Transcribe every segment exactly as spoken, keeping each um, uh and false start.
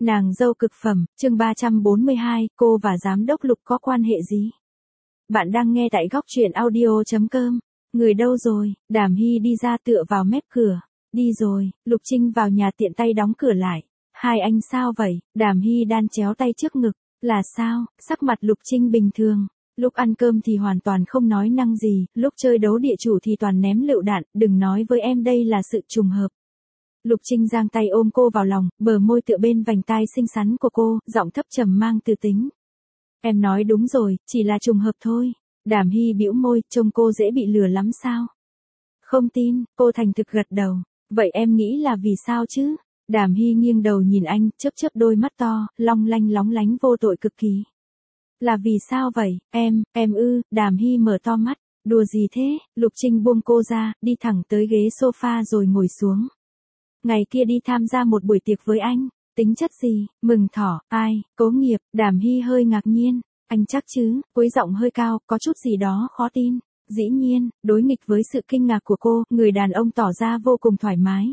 Nàng dâu cực phẩm, chương ba trăm bốn mươi hai, cô và giám đốc Lục có quan hệ gì? Bạn đang nghe tại góc truyện audio chấm com. Người đâu rồi? Đàm Hy đi ra tựa vào mép cửa. Đi rồi, Lục Trinh vào nhà tiện tay đóng cửa lại. Hai anh sao vậy? Đàm Hy đan chéo tay trước ngực. Là sao? Sắc mặt Lục Trinh bình thường. Lúc ăn cơm thì hoàn toàn không nói năng gì, lúc chơi đấu địa chủ thì toàn ném lựu đạn, đừng nói với em đây là sự trùng hợp. Lục Trinh giang tay ôm cô vào lòng, bờ môi tựa bên vành tai xinh xắn của cô, giọng thấp trầm mang tư tính. Em nói đúng rồi, chỉ là trùng hợp thôi. Đàm Hy bĩu môi, trông cô dễ bị lừa lắm sao? Không tin, cô thành thực gật đầu. Vậy em nghĩ là vì sao chứ? Đàm Hy nghiêng đầu nhìn anh, chớp chớp đôi mắt to, long lanh lóng lánh vô tội cực kỳ. Là vì sao vậy, em, em ư? Đàm Hy mở to mắt. Đùa gì thế? Lục Trinh buông cô ra, đi thẳng tới ghế sofa rồi ngồi xuống. Ngày kia đi tham gia một buổi tiệc với anh, tính chất gì? Mừng thỏ, ai? Cố nghiệp. Đàm Hy hơi ngạc nhiên. Anh chắc chứ? Cúi giọng hơi cao, có chút gì đó khó tin. Dĩ nhiên, đối nghịch với sự kinh ngạc của cô, người đàn ông tỏ ra vô cùng thoải mái.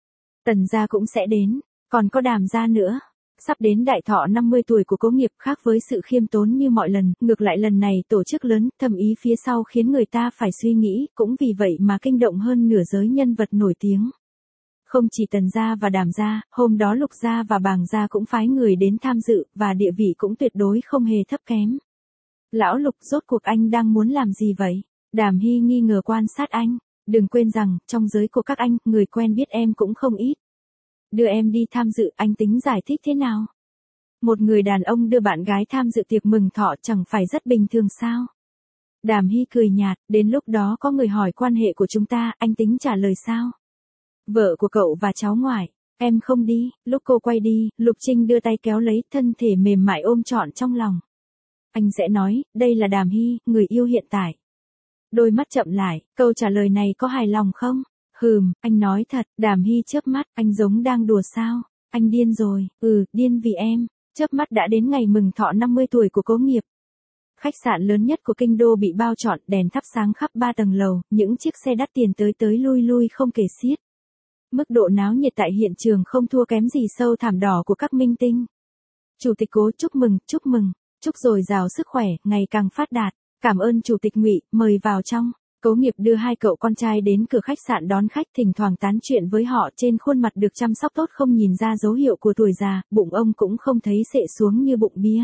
Tần gia cũng sẽ đến, còn có Đàm gia nữa. Sắp đến đại thọ năm mươi tuổi của Cố nghiệp, khác với sự khiêm tốn như mọi lần, ngược lại lần này tổ chức lớn, thâm ý phía sau khiến người ta phải suy nghĩ, cũng vì vậy mà kinh động hơn nửa giới nhân vật nổi tiếng. Không chỉ Tần gia và Đàm gia, hôm đó Lục gia và Bàng gia cũng phái người đến tham dự, và địa vị cũng tuyệt đối không hề thấp kém. Lão Lục, rốt cuộc anh đang muốn làm gì vậy? Đàm Hy nghi ngờ quan sát anh. Đừng quên rằng, trong giới của các anh, người quen biết em cũng không ít. Đưa em đi tham dự, anh tính giải thích thế nào? Một người đàn ông đưa bạn gái tham dự tiệc mừng thọ chẳng phải rất bình thường sao? Đàm Hy cười nhạt, đến lúc đó có người hỏi quan hệ của chúng ta, anh tính trả lời sao? Vợ của cậu và cháu ngoại, em không đi. Lúc cô quay đi, Lục Trinh đưa tay kéo lấy, thân thể mềm mại ôm trọn trong lòng. Anh sẽ nói, đây là Đàm Hy, người yêu hiện tại. Đôi mắt chậm lại, câu trả lời này có hài lòng không? Hừm, anh nói thật. Đàm Hy chớp mắt, anh giống đang đùa sao? Anh điên rồi. Ừ, điên vì em. Chớp mắt đã đến ngày mừng thọ năm mươi tuổi của Cố nghiệp. Khách sạn lớn nhất của kinh đô bị bao trọn, đèn thắp sáng khắp ba tầng lầu, những chiếc xe đắt tiền tới tới lui lui không kể xiết. Mức độ náo nhiệt tại hiện trường không thua kém gì sâu thảm đỏ của các minh tinh. Chủ tịch Cố chúc mừng, chúc mừng, chúc dồi dào sức khỏe, ngày càng phát đạt. Cảm ơn Chủ tịch Ngụy, mời vào trong. Cố nghiệp đưa hai cậu con trai đến cửa khách sạn đón khách, thỉnh thoảng tán chuyện với họ, trên khuôn mặt được chăm sóc tốt không nhìn ra dấu hiệu của tuổi già, bụng ông cũng không thấy xệ xuống như bụng bia.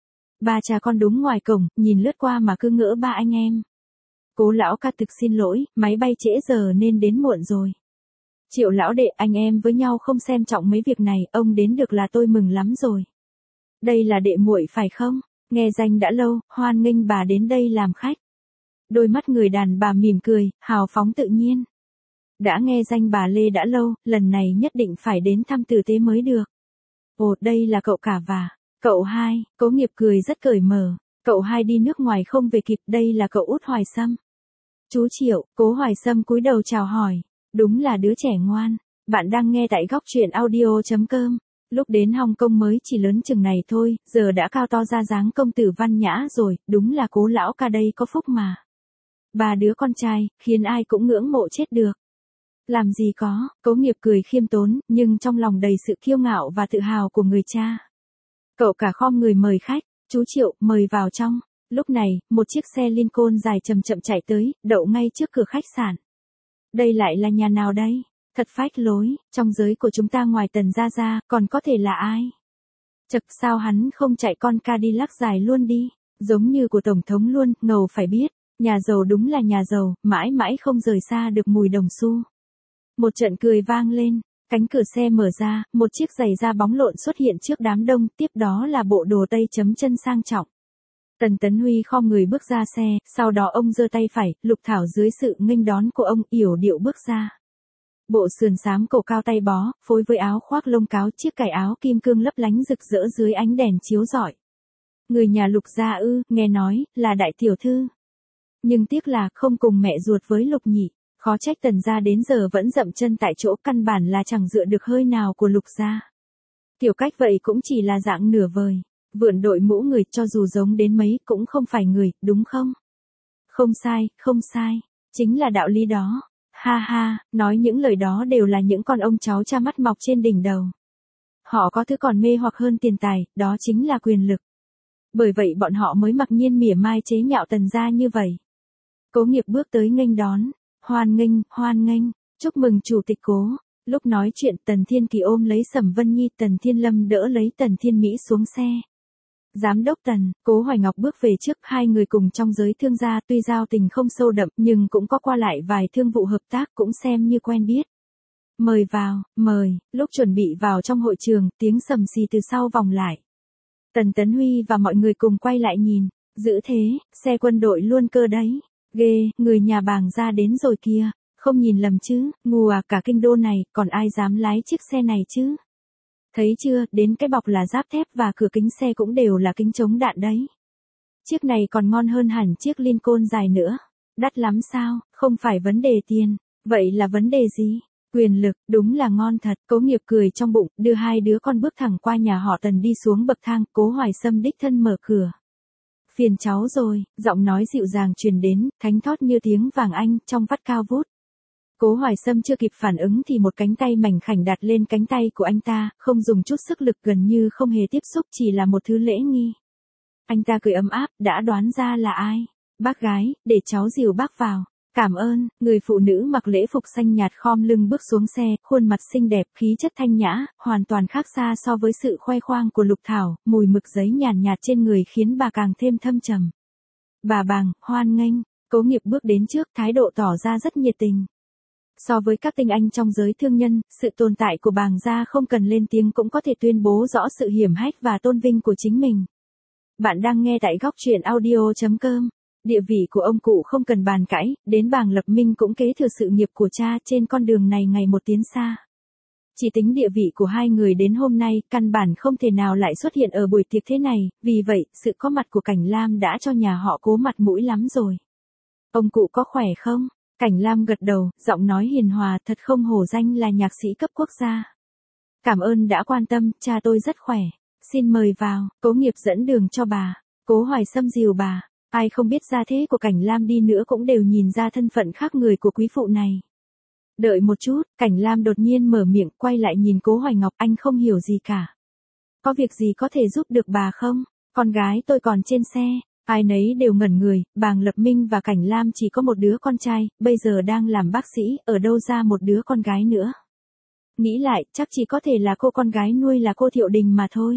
Ba cha con đúng ngoài cổng, nhìn lướt qua mà cứ ngỡ ba anh em. Cố lão ca thực xin lỗi, máy bay trễ giờ nên đến muộn rồi. Triệu lão đệ, anh em với nhau không xem trọng mấy việc này, ông đến được là tôi mừng lắm rồi. Đây là đệ muội phải không? Nghe danh đã lâu, hoan nghênh bà đến đây làm khách. Đôi mắt người đàn bà mỉm cười, hào phóng tự nhiên. Đã nghe danh bà Lê đã lâu, lần này nhất định phải đến thăm tử tế mới được. Ồ, đây là cậu cả và cậu hai. Cố nghiệp cười rất cởi mở. Cậu hai đi nước ngoài không về kịp, đây là cậu út Hoài Sâm. Chú Triệu. Cố Hoài Sâm cúi đầu chào hỏi. Đúng là đứa trẻ ngoan. Bạn đang nghe tại góc truyện audio chấm com. Lúc đến Hồng Kông mới chỉ lớn chừng này thôi, giờ đã cao to ra dáng công tử văn nhã rồi, đúng là Cố lão ca đây có phúc mà. Ba đứa con trai, khiến ai cũng ngưỡng mộ chết được. Làm gì có, Cố nghiệp cười khiêm tốn, nhưng trong lòng đầy sự kiêu ngạo và tự hào của người cha. Cậu cả khom người mời khách, chú Triệu, mời vào trong. Lúc này, một chiếc xe Lincoln dài chậm chậm chạy tới, đậu ngay trước cửa khách sạn. Đây lại là nhà nào đây? Thật phách lối, trong giới của chúng ta ngoài Tần gia ra, còn có thể là ai? Chật, sao hắn không chạy con Cadillac dài luôn đi, giống như của Tổng thống luôn, ngầu phải biết, nhà giàu đúng là nhà giàu, mãi mãi không rời xa được mùi đồng xu. Một trận cười vang lên, cánh cửa xe mở ra, một chiếc giày da bóng lộn xuất hiện trước đám đông, tiếp đó là bộ đồ tây chấm chân sang trọng. Tần Tấn Huy khom người bước ra xe, sau đó ông giơ tay phải, Lục Thảo dưới sự nghênh đón của ông, yểu điệu bước ra. Bộ sườn xám cổ cao tay bó, phối với áo khoác lông cáo, chiếc cài áo kim cương lấp lánh rực rỡ dưới ánh đèn chiếu rọi. Người nhà Lục gia ư, nghe nói, là đại tiểu thư. Nhưng tiếc là không cùng mẹ ruột với Lục nhị, khó trách Tần gia đến giờ vẫn dậm chân tại chỗ, căn bản là chẳng dựa được hơi nào của Lục gia. Tiểu cách vậy cũng chỉ là dạng nửa vời, vượn đội mũ người cho dù giống đến mấy cũng không phải người, đúng không? Không sai, không sai, chính là đạo lý đó. Ha ha, nói những lời đó đều là những con ông cháu cha mắt mọc trên đỉnh đầu. Họ có thứ còn mê hoặc hơn tiền tài, đó chính là quyền lực. Bởi vậy bọn họ mới mặc nhiên mỉa mai chế nhạo Tần gia như vậy. Cố Nghiệp bước tới nghênh đón, hoan nghênh, hoan nghênh, chúc mừng chủ tịch Cố. Lúc nói chuyện Tần Thiên Kỳ ôm lấy Sầm Vân Nhi, Tần Thiên Lâm đỡ lấy Tần Thiên Mỹ xuống xe. Giám đốc Tần, Cố Hoài Ngọc bước về trước, hai người cùng trong giới thương gia tuy giao tình không sâu đậm nhưng cũng có qua lại vài thương vụ hợp tác, cũng xem như quen biết. Mời vào, mời. Lúc chuẩn bị vào trong hội trường, tiếng sầm xì từ sau vòng lại. Tần Tấn Huy và mọi người cùng quay lại nhìn, giữ thế, xe quân đội luôn cơ đấy. Ghê, người nhà Bàng gia đến rồi kìa, không nhìn lầm chứ, ngu à, cả kinh đô này, còn ai dám lái chiếc xe này chứ? Thấy chưa, đến cái bọc là giáp thép và cửa kính xe cũng đều là kính chống đạn đấy. Chiếc này còn ngon hơn hẳn chiếc Lincoln dài nữa. Đắt lắm sao, không phải vấn đề tiền, vậy là vấn đề gì? Quyền lực, đúng là ngon thật. Cố Nghiệp cười trong bụng, đưa hai đứa con bước thẳng qua nhà họ Tần đi xuống bậc thang. Cố Hoài Sâm đích thân mở cửa. Phiền cháu rồi, giọng nói dịu dàng truyền đến, thánh thót như tiếng vàng anh, trong vắt cao vút. Cố Hoài Sâm chưa kịp phản ứng thì một cánh tay mảnh khảnh đặt lên cánh tay của anh ta, không dùng chút sức lực, gần như không hề tiếp xúc, chỉ là một thứ lễ nghi. Anh ta cười ấm áp, đã đoán ra là ai. Bác gái, để cháu dìu bác vào. Cảm ơn. Người phụ nữ mặc lễ phục xanh nhạt khom lưng bước xuống xe, khuôn mặt xinh đẹp, khí chất thanh nhã, hoàn toàn khác xa so với sự khoe khoang của Lục Thảo, mùi mực giấy nhàn nhạt trên người khiến bà càng thêm thâm trầm. Bà Bàng, hoan nghênh. Cố Nghiệp bước đến trước, thái độ tỏ ra rất nhiệt tình. So với các tinh anh trong giới thương nhân, sự tồn tại của Bàng gia không cần lên tiếng cũng có thể tuyên bố rõ sự hiểm hách và tôn vinh của chính mình. Bạn đang nghe tại góc truyện audio chấm com. Địa vị của ông cụ không cần bàn cãi, đến Bàng Lập Minh cũng kế thừa sự nghiệp của cha, trên con đường này ngày một tiến xa. Chỉ tính địa vị của hai người đến hôm nay, căn bản không thể nào lại xuất hiện ở buổi tiệc thế này, vì vậy, sự có mặt của Cảnh Lam đã cho nhà họ Cố mặt mũi lắm rồi. Ông cụ có khỏe không? Cảnh Lam gật đầu, giọng nói hiền hòa, thật không hổ danh là nhạc sĩ cấp quốc gia. Cảm ơn đã quan tâm, cha tôi rất khỏe. Xin mời vào. Cố Nghiệp dẫn đường cho bà. Cố Hoài Sâm dìu bà. Ai không biết gia thế của Cảnh Lam đi nữa cũng đều nhìn ra thân phận khác người của quý phụ này. Đợi một chút, Cảnh Lam đột nhiên mở miệng, quay lại nhìn Cố Hoài Ngọc, anh không hiểu gì cả. Có việc gì có thể giúp được bà không? Con gái tôi còn trên xe. Ai nấy đều ngẩn người, Bàng Lập Minh và Cảnh Lam chỉ có một đứa con trai, bây giờ đang làm bác sĩ, ở đâu ra một đứa con gái nữa. Nghĩ lại, chắc chỉ có thể là cô con gái nuôi là cô Thiệu Đình mà thôi.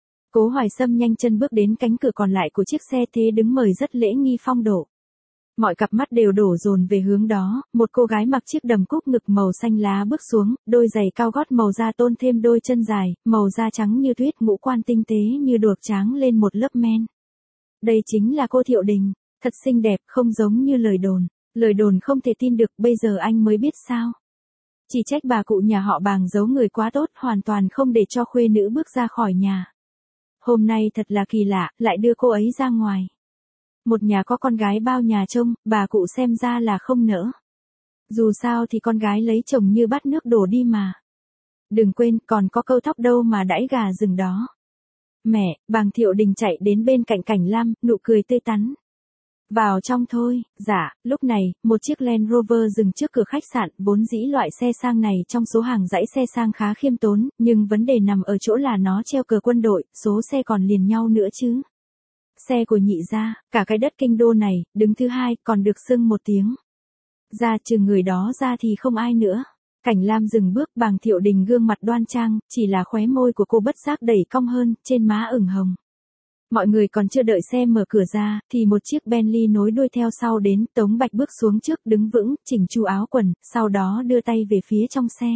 Cố Hoài Sâm nhanh chân bước đến cánh cửa còn lại của chiếc xe, thế đứng mời rất lễ nghi phong độ. Mọi cặp mắt đều đổ dồn về hướng đó, một cô gái mặc chiếc đầm cúc ngực màu xanh lá bước xuống, đôi giày cao gót màu da tôn thêm đôi chân dài, màu da trắng như tuyết, ngũ quan tinh tế như đuộc tráng lên một lớp men. Đây chính là cô Thiệu Đình, thật xinh đẹp, không giống như lời đồn. Lời đồn không thể tin được, bây giờ anh mới biết sao. Chỉ trách bà cụ nhà họ Bàng giấu người quá tốt, hoàn toàn không để cho khuê nữ bước ra khỏi nhà. Hôm nay thật là kỳ lạ, lại đưa cô ấy ra ngoài. Một nhà có con gái bao nhà trông, bà cụ xem ra là không nỡ. Dù sao thì con gái lấy chồng như bát nước đổ đi mà. Đừng quên, còn có câu thóc đâu mà đãi gà rừng đó. Mẹ, Bàng Thiệu Đình chạy đến bên cạnh Cảnh Lam, nụ cười tươi tắn. Vào trong thôi. Dạ. Lúc này, một chiếc Land Rover dừng trước cửa khách sạn, vốn dĩ loại xe sang này trong số hàng dãy xe sang khá khiêm tốn, nhưng vấn đề nằm ở chỗ là nó treo cờ quân đội, số xe còn liền nhau nữa chứ. Xe của nhị gia, cả cái đất kinh đô này, đứng thứ hai, còn được xưng một tiếng. Ra trừ người đó ra thì không ai nữa. Cảnh Lam dừng bước, Bàng Thiệu Đình gương mặt đoan trang, chỉ là khóe môi của cô bất giác đẩy cong hơn, trên má ửng hồng. Mọi người còn chưa đợi xe mở cửa ra, thì một chiếc Bentley nối đuôi theo sau đến, Tống Bạch bước xuống trước, đứng vững, chỉnh chu áo quần, sau đó đưa tay về phía trong xe.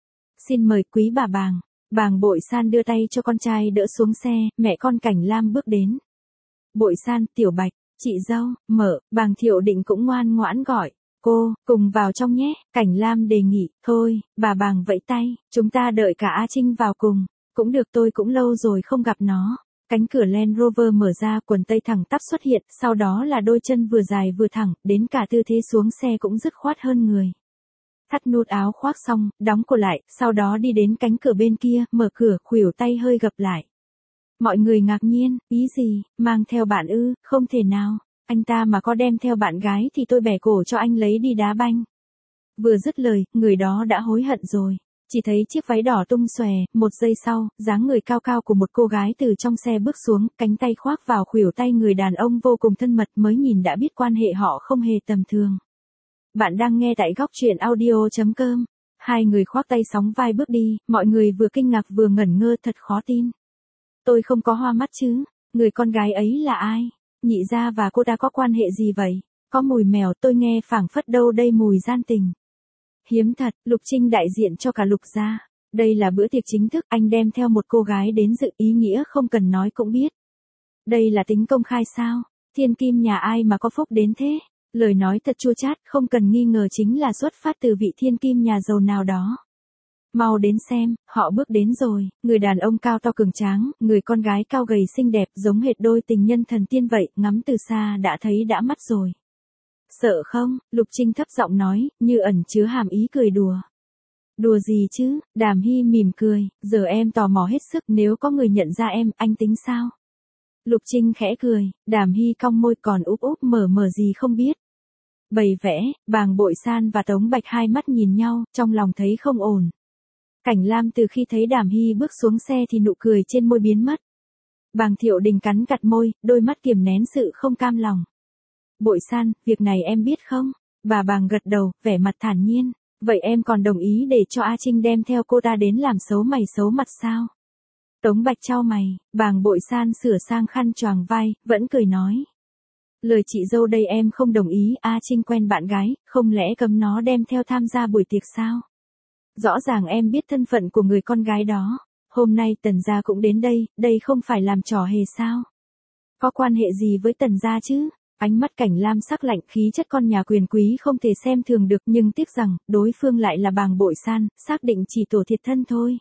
Xin mời quý bà Bàng. Bàng Bội San đưa tay cho con trai đỡ xuống xe, mẹ con Cảnh Lam bước đến. Bội San, Tiểu Bạch, chị dâu, mở, Bàng Thiệu Định cũng ngoan ngoãn gọi. Cô, cùng vào trong nhé. Cảnh Lam đề nghị, thôi, bà Bàng vẫy tay, chúng ta đợi cả A Trinh vào cùng. Cũng được, tôi cũng lâu rồi không gặp nó. Cánh cửa Land Rover mở ra, quần tây thẳng tắp xuất hiện, sau đó là đôi chân vừa dài vừa thẳng, đến cả tư thế xuống xe cũng dứt khoát hơn người. Thắt nút áo khoác xong, đóng cổ lại, sau đó đi đến cánh cửa bên kia, mở cửa, khuỷu tay hơi gập lại. Mọi người ngạc nhiên, ý gì, mang theo bạn ư, không thể nào. Anh ta mà có đem theo bạn gái thì tôi bẻ cổ cho anh lấy đi đá banh. Vừa dứt lời, người đó đã hối hận rồi. Chỉ thấy chiếc váy đỏ tung xòe, một giây sau, dáng người cao cao của một cô gái từ trong xe bước xuống, cánh tay khoác vào khuỷu tay người đàn ông vô cùng thân mật, mới nhìn đã biết quan hệ họ không hề tầm thường. Bạn đang nghe tại góc truyện audio chấm com. Hai người khoác tay sóng vai bước đi, mọi người vừa kinh ngạc vừa ngẩn ngơ, thật khó tin. Tôi không có hoa mắt chứ, người con gái ấy là ai? Nhị gia và cô ta có quan hệ gì vậy? Có mùi mèo, tôi nghe phảng phất đâu đây mùi gian tình. Hiếm thật, Lục Trinh đại diện cho cả Lục gia. Đây là bữa tiệc chính thức, anh đem theo một cô gái đến dự, ý nghĩa không cần nói cũng biết. Đây là tính công khai sao? Thiên kim nhà ai mà có phúc đến thế? Lời nói thật chua chát, không cần nghi ngờ chính là xuất phát từ vị thiên kim nhà giàu nào đó. Mau đến xem, họ bước đến rồi, người đàn ông cao to cường tráng, người con gái cao gầy xinh đẹp, giống hệt đôi tình nhân thần tiên vậy, ngắm từ xa đã thấy đã mắt rồi. Sợ không? Lục Trinh thấp giọng nói, như ẩn chứa hàm ý cười đùa. Đùa gì chứ? Đàm Hy mỉm cười, giờ em tò mò hết sức, nếu có người nhận ra em, anh tính sao? Lục Trinh khẽ cười, Đàm Hy cong môi, còn úp úp mở mở gì không biết. Bày vẽ, Bàng Bội San và Tống Bạch hai mắt nhìn nhau, trong lòng thấy không ổn. Cảnh Lam từ khi thấy Đàm Hy bước xuống xe thì nụ cười trên môi biến mất. Bàng Thiệu Đình cắn chặt môi, đôi mắt kiềm nén sự không cam lòng. Bội San, việc này em biết không? Bà Bàng gật đầu, vẻ mặt thản nhiên. Vậy em còn đồng ý để cho A Trinh đem theo cô ta đến làm xấu mày xấu mặt sao? Tống Bạch chau mày, Bàng Bội San sửa sang khăn choàng vai, vẫn cười nói. Lời chị dâu đây em không đồng ý, A Trinh quen bạn gái, không lẽ cấm nó đem theo tham gia buổi tiệc sao? Rõ ràng em biết thân phận của người con gái đó. Hôm nay Tần gia cũng đến đây, đây không phải làm trò hề sao? Có quan hệ gì với Tần gia chứ? Ánh mắt Cảnh Lam sắc lạnh, khí chất con nhà quyền quý không thể xem thường được, nhưng tiếc rằng, đối phương lại là Bàng Bội San, xác định chỉ tổ thiệt thân thôi.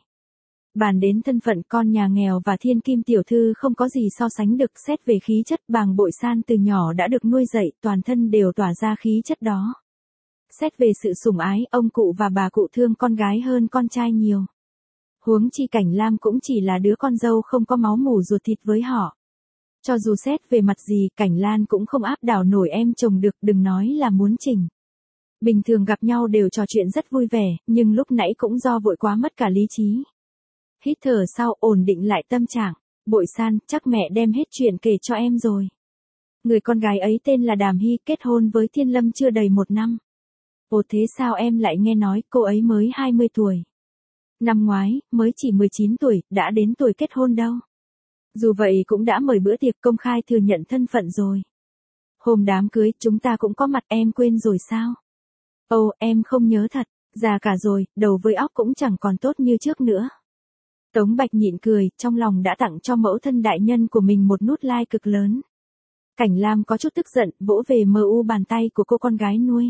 Bàn đến thân phận, con nhà nghèo và thiên kim tiểu thư không có gì so sánh được, xét về khí chất, Bàng Bội San từ nhỏ đã được nuôi dạy, toàn thân đều tỏa ra khí chất đó. Xét về sự sủng ái, ông cụ và bà cụ thương con gái hơn con trai nhiều. Huống chi Cảnh Lam cũng chỉ là đứa con dâu không có máu mủ ruột thịt với họ. Cho dù xét về mặt gì, Cảnh Lan cũng không áp đảo nổi em chồng được, đừng nói là muốn chỉnh. Bình thường gặp nhau đều trò chuyện rất vui vẻ, nhưng lúc nãy cũng do vội quá mất cả lý trí. Hít thở sau, ổn định lại tâm trạng. Bội San, chắc mẹ đem hết chuyện kể cho em rồi. Người con gái ấy tên là Đàm Hy, kết hôn với Thiên Lâm chưa đầy một năm. Ồ, thế sao em lại nghe nói cô ấy mới hai mươi tuổi? Năm ngoái, mới chỉ mười chín tuổi, đã đến tuổi kết hôn đâu. Dù vậy cũng đã mời bữa tiệc, công khai thừa nhận thân phận rồi. Hôm đám cưới, chúng ta cũng có mặt, em quên rồi sao? Ồ, em không nhớ thật, già cả rồi, đầu với óc cũng chẳng còn tốt như trước nữa. Tống Bạch nhịn cười, trong lòng đã tặng cho mẫu thân đại nhân của mình một nút like cực lớn. Cảnh Lam có chút tức giận, vỗ về mờ u bàn tay của cô con gái nuôi.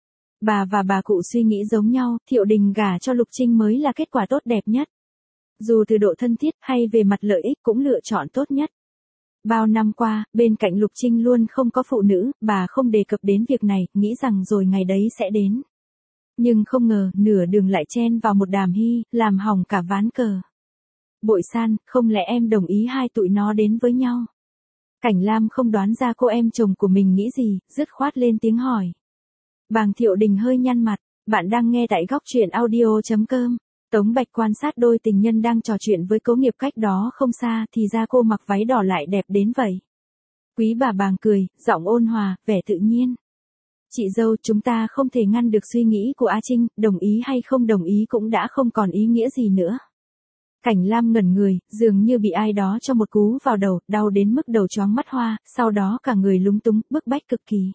Bà và bà cụ suy nghĩ giống nhau, Thiệu Đình gả cho Lục Trinh mới là kết quả tốt đẹp nhất. Dù từ độ thân thiết hay về mặt lợi ích cũng lựa chọn tốt nhất. Bao năm qua, bên cạnh Lục Trinh luôn không có phụ nữ, bà không đề cập đến việc này, nghĩ rằng rồi ngày đấy sẽ đến. Nhưng không ngờ, nửa đường lại chen vào một Đàm Hy, làm hỏng cả ván cờ. Bội San, không lẽ em đồng ý hai tụi nó đến với nhau? Cảnh Lam không đoán ra cô em chồng của mình nghĩ gì, dứt khoát lên tiếng hỏi. Bàng Thiệu Đình hơi nhăn mặt, bạn đang nghe tại góc truyện audio chấm com. Tống Bạch quan sát đôi tình nhân đang trò chuyện với Cố Nghiệp cách đó không xa, thì ra cô mặc váy đỏ lại đẹp đến vậy. Quý bà Bàng cười, giọng ôn hòa, vẻ tự nhiên. Chị dâu, chúng ta không thể ngăn được suy nghĩ của A Trinh, đồng ý hay không đồng ý cũng đã không còn ý nghĩa gì nữa. Cảnh Lam ngẩn người, dường như bị ai đó cho một cú vào đầu, đau đến mức đầu choáng mắt hoa, sau đó cả người lúng túng, bức bách cực kỳ.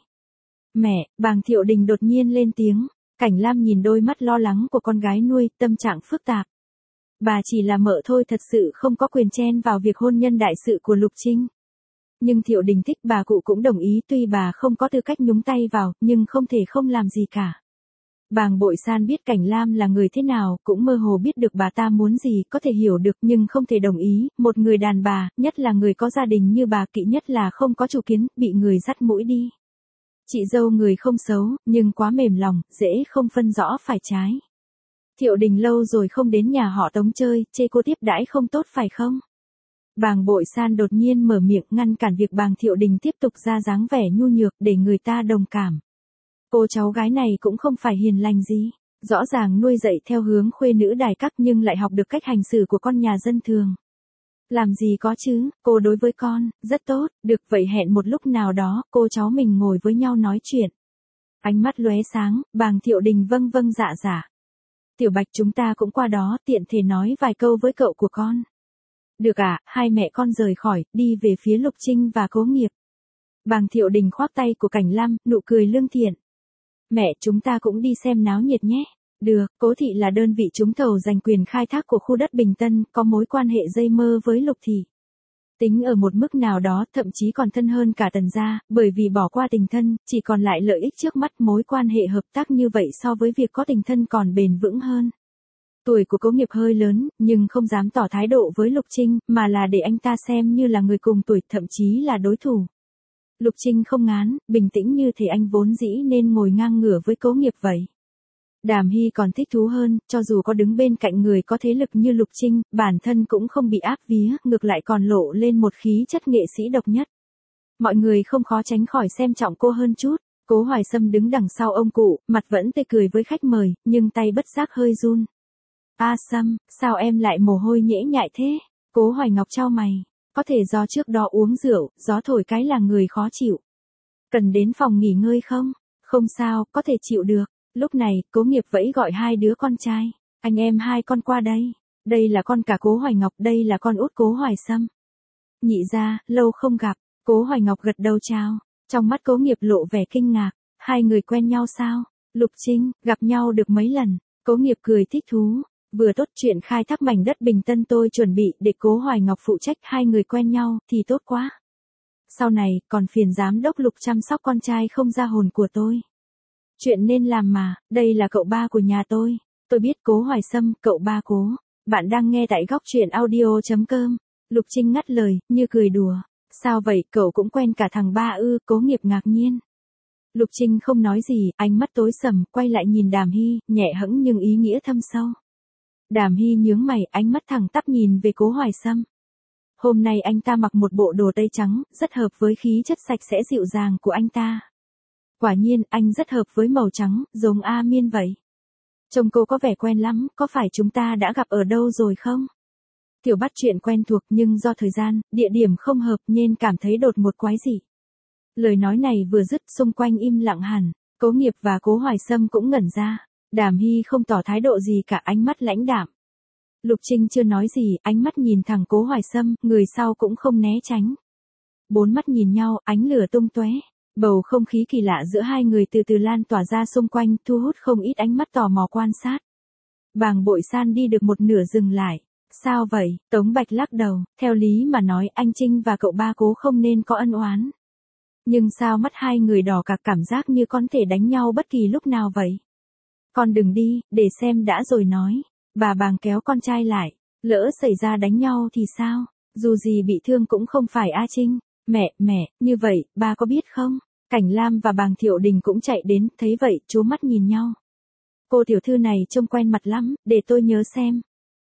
Mẹ, Bàng Thiệu Đình đột nhiên lên tiếng. Cảnh Lam nhìn đôi mắt lo lắng của con gái nuôi, tâm trạng phức tạp. Bà chỉ là mợ thôi, thật sự không có quyền chen vào việc hôn nhân đại sự của Lục Trinh. Nhưng Thiệu Đình thích, bà cụ cũng đồng ý, tuy bà không có tư cách nhúng tay vào, nhưng không thể không làm gì cả. Bàng Bội San biết Cảnh Lam là người thế nào, cũng mơ hồ biết được bà ta muốn gì, có thể hiểu được nhưng không thể đồng ý, một người đàn bà, nhất là người có gia đình như bà, kỵ nhất là không có chủ kiến, bị người dắt mũi đi. Chị dâu người không xấu, nhưng quá mềm lòng, dễ không phân rõ phải trái. Thiệu Đình lâu rồi không đến nhà họ Tống chơi, chê cô tiếp đãi không tốt phải không? Bàng Bội San đột nhiên mở miệng ngăn cản việc Bàng Thiệu Đình tiếp tục ra dáng vẻ nhu nhược để người ta đồng cảm. Cô cháu gái này cũng không phải hiền lành gì. Rõ ràng nuôi dạy theo hướng khuê nữ đài các nhưng lại học được cách hành xử của con nhà dân thường. Làm gì có chứ, cô đối với con, rất tốt, được vậy hẹn một lúc nào đó, cô cháu mình ngồi với nhau nói chuyện. Ánh mắt lóe sáng, Bàng Thiệu Đình vâng vâng dạ dạ. Tiểu Bạch chúng ta cũng qua đó, tiện thể nói vài câu với cậu của con. Được ạ, à, hai mẹ con rời khỏi, đi về phía Lục Trinh và Cố Nghiệp. Bàng Thiệu Đình khoác tay của Cảnh Lam, nụ cười lương thiện. Mẹ, chúng ta cũng đi xem náo nhiệt nhé. Được, Cố Thị là đơn vị trúng thầu giành quyền khai thác của khu đất Bình Tân, có mối quan hệ dây mơ với Lục Thị. Tính ở một mức nào đó, thậm chí còn thân hơn cả Tần gia, bởi vì bỏ qua tình thân, chỉ còn lại lợi ích trước mắt, mối quan hệ hợp tác như vậy so với việc có tình thân còn bền vững hơn. Tuổi của Cố Nghiệp hơi lớn, nhưng không dám tỏ thái độ với Lục Trinh, mà là để anh ta xem như là người cùng tuổi, thậm chí là đối thủ. Lục Trinh không ngán, bình tĩnh như thể anh vốn dĩ nên ngồi ngang ngửa với Cố Nghiệp vậy. Đàm Hy còn thích thú hơn, cho dù có đứng bên cạnh người có thế lực như Lục Trinh, bản thân cũng không bị áp vía, ngược lại còn lộ lên một khí chất nghệ sĩ độc nhất. Mọi người không khó tránh khỏi xem trọng cô hơn chút. Cố Hoài Sâm đứng đằng sau ông cụ, mặt vẫn tươi cười với khách mời, nhưng tay bất giác hơi run. A Sâm, sao em lại mồ hôi nhễ nhại thế? Cố Hoài Ngọc chau mày. Có thể do trước đó uống rượu, gió thổi cái là người khó chịu. Cần đến phòng nghỉ ngơi không? Không sao, có thể chịu được. Lúc này, Cố Nghiệp vẫy gọi hai đứa con trai. Anh em hai con qua đây. Đây là con cả Cố Hoài Ngọc, đây là con út Cố Hoài Sâm. Nhị gia, lâu không gặp. Cố Hoài Ngọc gật đầu chào. Trong mắt Cố Nghiệp lộ vẻ kinh ngạc. Hai người quen nhau sao? Lục Trinh, gặp nhau được mấy lần. Cố Nghiệp cười thích thú. Vừa tốt, chuyện khai thác mảnh đất Bình Tân tôi chuẩn bị để Cố Hoài Ngọc phụ trách, hai người quen nhau thì tốt quá. Sau này, còn phiền giám đốc Lục chăm sóc con trai không ra hồn của tôi. Chuyện nên làm mà, đây là cậu ba của nhà tôi. Tôi biết Cố Hoài Sâm, cậu ba Cố. Bạn đang nghe tại góc truyện audio chấm com. Lục Trinh ngắt lời, như cười đùa. Sao vậy, cậu cũng quen cả thằng ba ư? Cố Nghiệp ngạc nhiên. Lục Trinh không nói gì, ánh mắt tối sầm, quay lại nhìn Đàm Hy, nhẹ hững nhưng ý nghĩa thâm sâu. Đàm Hy nhướng mày, ánh mắt thẳng tắp nhìn về Cố Hoài Sâm. Hôm nay anh ta mặc một bộ đồ tây trắng, rất hợp với khí chất sạch sẽ dịu dàng của anh ta. Quả nhiên, anh rất hợp với màu trắng, giống A Miên vậy. Trông cô có vẻ quen lắm, có phải chúng ta đã gặp ở đâu rồi không? Tiểu Bắt chuyện quen thuộc nhưng do thời gian, địa điểm không hợp nên cảm thấy đột ngột quái dị. Lời nói này vừa dứt, xung quanh im lặng hẳn, Cố Nghiệp và Cố Hoài Sâm cũng ngẩn ra. Đàm Hy không tỏ thái độ gì cả, ánh mắt lãnh đạm. Lục Trinh chưa nói gì, ánh mắt nhìn thẳng Cố Hoài Sâm, người sau cũng không né tránh. Bốn mắt nhìn nhau, ánh lửa tung tóe. Bầu không khí kỳ lạ giữa hai người từ từ lan tỏa ra xung quanh, thu hút không ít ánh mắt tò mò quan sát. Bàng Bội San đi được một nửa dừng lại. Sao vậy? Tống Bạch lắc đầu, theo lý mà nói anh Trinh và cậu ba Cố không nên có ân oán. Nhưng sao mắt hai người đỏ cả, cảm giác như con thể đánh nhau bất kỳ lúc nào vậy? Con đừng đi, để xem đã rồi nói. Bà Bàng kéo con trai lại. Lỡ xảy ra đánh nhau thì sao? Dù gì bị thương cũng không phải A Trinh. Mẹ, mẹ, như vậy, ba có biết không? Cảnh Lam và Bàng Thiệu Đình cũng chạy đến, thấy vậy, chố mắt nhìn nhau. Cô tiểu thư này trông quen mặt lắm, để tôi nhớ xem.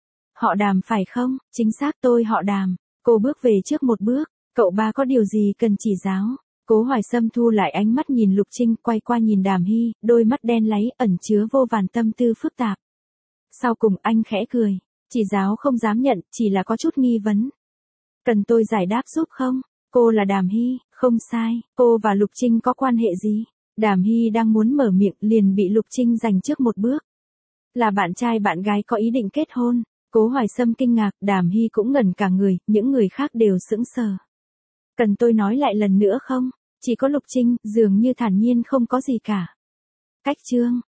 Họ Đàm phải không? Chính xác, tôi họ Đàm. Cô bước về trước một bước. Cậu ba có điều gì cần chỉ giáo? Cố Hoài Sâm thu lại ánh mắt nhìn Lục Trinh, quay qua nhìn Đàm Hy, đôi mắt đen láy ẩn chứa vô vàn tâm tư phức tạp. Sau cùng anh khẽ cười. Chỉ giáo không dám nhận, chỉ là có chút nghi vấn. Cần tôi giải đáp giúp không? Cô là Đàm Hy, không sai, cô và Lục Trinh có quan hệ gì? Đàm Hy đang muốn mở miệng liền bị Lục Trinh giành trước một bước. Là bạn trai bạn gái có ý định kết hôn. Cố Hoài Sâm kinh ngạc, Đàm Hy cũng ngẩn cả người, những người khác đều sững sờ. Cần tôi nói lại lần nữa không? Chỉ có Lục Trinh, dường như thản nhiên không có gì cả. Cách chương,